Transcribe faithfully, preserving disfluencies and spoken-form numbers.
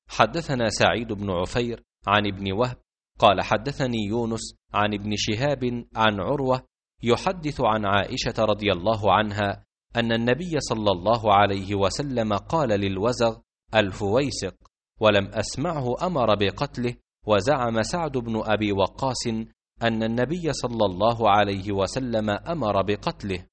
حدثنا سعيد بن عفير عن ابن وهب قال حدثني يونس عن ابن شهاب عن عروة يحدث عن عائشة رضي الله عنها أن النبي صلى الله عليه وسلم قال للوزغ الفويسق، ولم أسمعه أمر بقتله. وزعم سعد بن أبي وقاص أن النبي صلى الله عليه وسلم أمر بقتله.